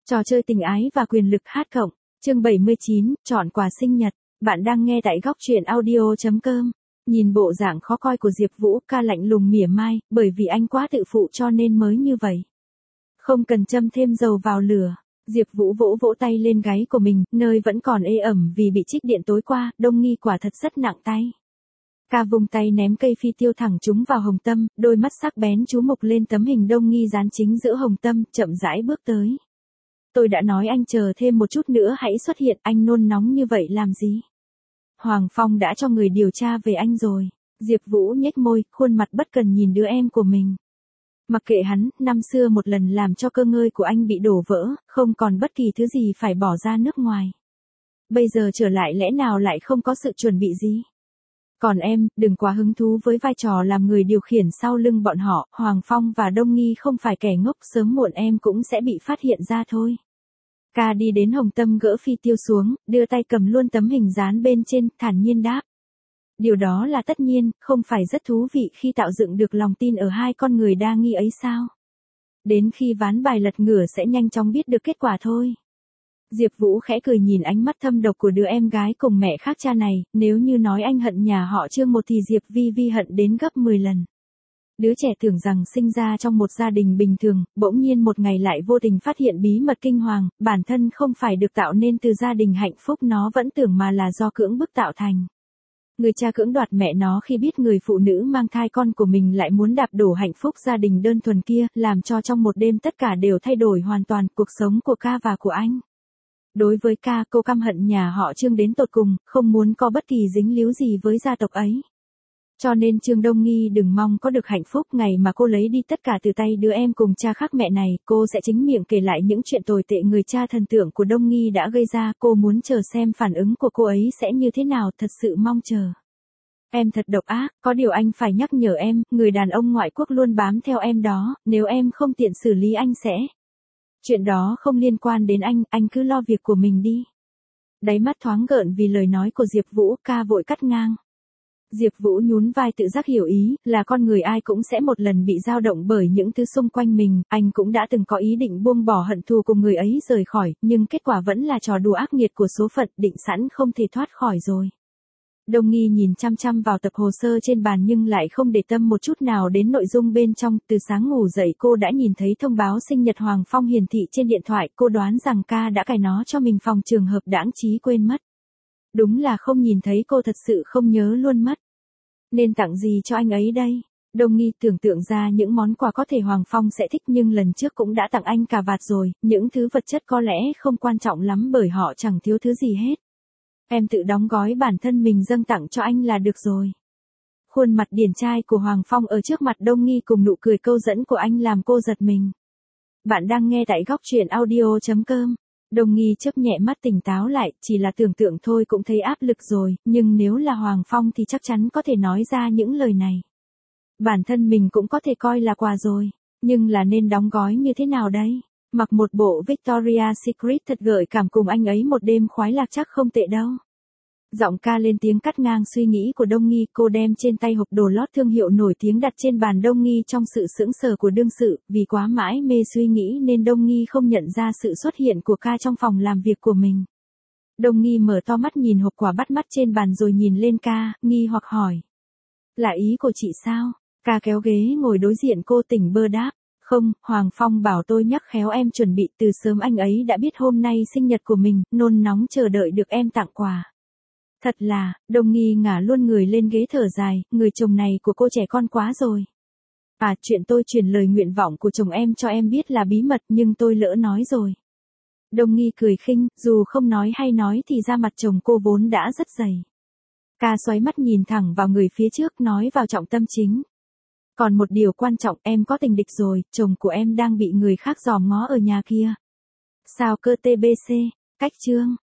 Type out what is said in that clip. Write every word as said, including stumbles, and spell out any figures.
Trò chơi tình ái và quyền lực hát cộng, chương bảy mươi chín, chọn quà sinh nhật. Bạn đang nghe tại góc truyện audio chấm com. Nhìn bộ dạng khó coi của Diệp Vũ, ca lạnh lùng mỉa mai, bởi vì anh quá tự phụ cho nên mới như vậy. Không cần châm thêm dầu vào lửa. Diệp Vũ vỗ vỗ tay lên gáy của mình, nơi vẫn còn ê ẩm vì bị trích điện tối qua, Đông Nghi quả thật rất nặng tay. Ca vùng tay ném cây phi tiêu thẳng trúng vào Hồng Tâm, đôi mắt sắc bén chú mục lên tấm hình Đông Nghi dán chính giữa Hồng Tâm, chậm rãi bước tới. Tôi đã nói anh chờ thêm một chút nữa hãy xuất hiện, anh nôn nóng như vậy làm gì? Hoàng Phong đã cho người điều tra về anh rồi. Diệp Vũ nhếch môi, khuôn mặt bất cần nhìn đứa em của mình. Mặc kệ hắn, năm xưa một lần làm cho cơ ngơi của anh bị đổ vỡ, không còn bất kỳ thứ gì phải bỏ ra nước ngoài. Bây giờ trở lại lẽ nào lại không có sự chuẩn bị gì? Còn em, đừng quá hứng thú với vai trò làm người điều khiển sau lưng bọn họ, Hoàng Phong và Đông Nghi không phải kẻ ngốc, sớm muộn em cũng sẽ bị phát hiện ra thôi. Ca đi đến Hồng Tâm gỡ phi tiêu xuống, đưa tay cầm luôn tấm hình dán bên trên, thản nhiên đáp. Điều đó là tất nhiên, không phải rất thú vị khi tạo dựng được lòng tin ở hai con người đa nghi ấy sao? Đến khi ván bài lật ngửa sẽ nhanh chóng biết được kết quả thôi. Diệp Vũ khẽ cười nhìn ánh mắt thâm độc của đứa em gái cùng mẹ khác cha này, nếu như nói anh hận nhà họ Trương một thì Diệp Vi Vi hận đến gấp mười lần. Đứa trẻ tưởng rằng sinh ra trong một gia đình bình thường, bỗng nhiên một ngày lại vô tình phát hiện bí mật kinh hoàng, bản thân không phải được tạo nên từ gia đình hạnh phúc nó vẫn tưởng mà là do cưỡng bức tạo thành. Người cha cưỡng đoạt mẹ nó khi biết người phụ nữ mang thai con của mình lại muốn đạp đổ hạnh phúc gia đình đơn thuần kia, làm cho trong một đêm tất cả đều thay đổi hoàn toàn cuộc sống của Ca và của anh. Đối với Ca, cô căm hận nhà họ Trương đến tột cùng, không muốn có bất kỳ dính líu gì với gia tộc ấy. Cho nên Trương Đông Nghi đừng mong có được hạnh phúc ngày mà cô lấy đi tất cả từ tay đứa em cùng cha khác mẹ này, cô sẽ chính miệng kể lại những chuyện tồi tệ người cha thần tượng của Đông Nghi đã gây ra, cô muốn chờ xem phản ứng của cô ấy sẽ như thế nào, thật sự mong chờ. Em thật độc ác, có điều anh phải nhắc nhở em, người đàn ông ngoại quốc luôn bám theo em đó, nếu em không tiện xử lý anh sẽ. Chuyện đó không liên quan đến anh, anh cứ lo việc của mình đi. Đáy mắt thoáng gợn vì lời nói của Diệp Vũ, Ca vội cắt ngang. Diệp Vũ nhún vai tự giác hiểu ý, là con người ai cũng sẽ một lần bị dao động bởi những thứ xung quanh mình, anh cũng đã từng có ý định buông bỏ hận thù cùng người ấy rời khỏi, nhưng kết quả vẫn là trò đùa ác nghiệt của số phận, định sẵn không thể thoát khỏi rồi. Đông Nghi nhìn chăm chăm vào tập hồ sơ trên bàn nhưng lại không để tâm một chút nào đến nội dung bên trong, từ sáng ngủ dậy cô đã nhìn thấy thông báo sinh nhật Hoàng Phong hiển thị trên điện thoại, cô đoán rằng Ca đã cài nó cho mình phòng trường hợp đãng trí quên mất. Đúng là không nhìn thấy cô thật sự không nhớ luôn mất. Nên tặng gì cho anh ấy đây? Đông Nghi tưởng tượng ra những món quà có thể Hoàng Phong sẽ thích nhưng lần trước cũng đã tặng anh cà vạt rồi, những thứ vật chất có lẽ không quan trọng lắm bởi họ chẳng thiếu thứ gì hết. Em tự đóng gói bản thân mình dâng tặng cho anh là được rồi. Khuôn mặt điển trai của Hoàng Phong ở trước mặt Đông Nghi cùng nụ cười câu dẫn của anh làm cô giật mình. Bạn đang nghe tại góc truyện audio chấm com. Đông Nghi chớp nhẹ mắt tỉnh táo lại, chỉ là tưởng tượng thôi cũng thấy áp lực rồi, nhưng nếu là Hoàng Phong thì chắc chắn có thể nói ra những lời này. Bản thân mình cũng có thể coi là quà rồi, nhưng là nên đóng gói như thế nào đây? Mặc một bộ Victoria's Secret thật gợi cảm cùng anh ấy một đêm khoái lạc chắc không tệ đâu. Giọng Ca lên tiếng cắt ngang suy nghĩ của Đông Nghi, cô đem trên tay hộp đồ lót thương hiệu nổi tiếng đặt trên bàn Đông Nghi trong sự sững sờ của đương sự, vì quá mãi mê suy nghĩ nên Đông Nghi không nhận ra sự xuất hiện của Ca trong phòng làm việc của mình. Đông Nghi mở to mắt nhìn hộp quà bắt mắt trên bàn rồi nhìn lên Ca, nghi hoặc hỏi. Là ý của chị sao? Ca kéo ghế ngồi đối diện cô tỉnh bơ đáp. Không, Hoàng Phong bảo tôi nhắc khéo em chuẩn bị, từ sớm anh ấy đã biết hôm nay sinh nhật của mình, nôn nóng chờ đợi được em tặng quà. Thật là, Đông Nghi ngả luôn người lên ghế thở dài, người chồng này của cô trẻ con quá rồi. À, chuyện tôi truyền lời nguyện vọng của chồng em cho em biết là bí mật nhưng tôi lỡ nói rồi. Đông Nghi cười khinh, dù không nói hay nói thì da mặt chồng cô vốn đã rất dày. Ca xoáy mắt nhìn thẳng vào người phía trước nói vào trọng tâm chính. Còn một điều quan trọng, em có tình địch rồi, chồng của em đang bị người khác dòm ngó ở nhà kia. Sao cơ tê bê xê, cách chương.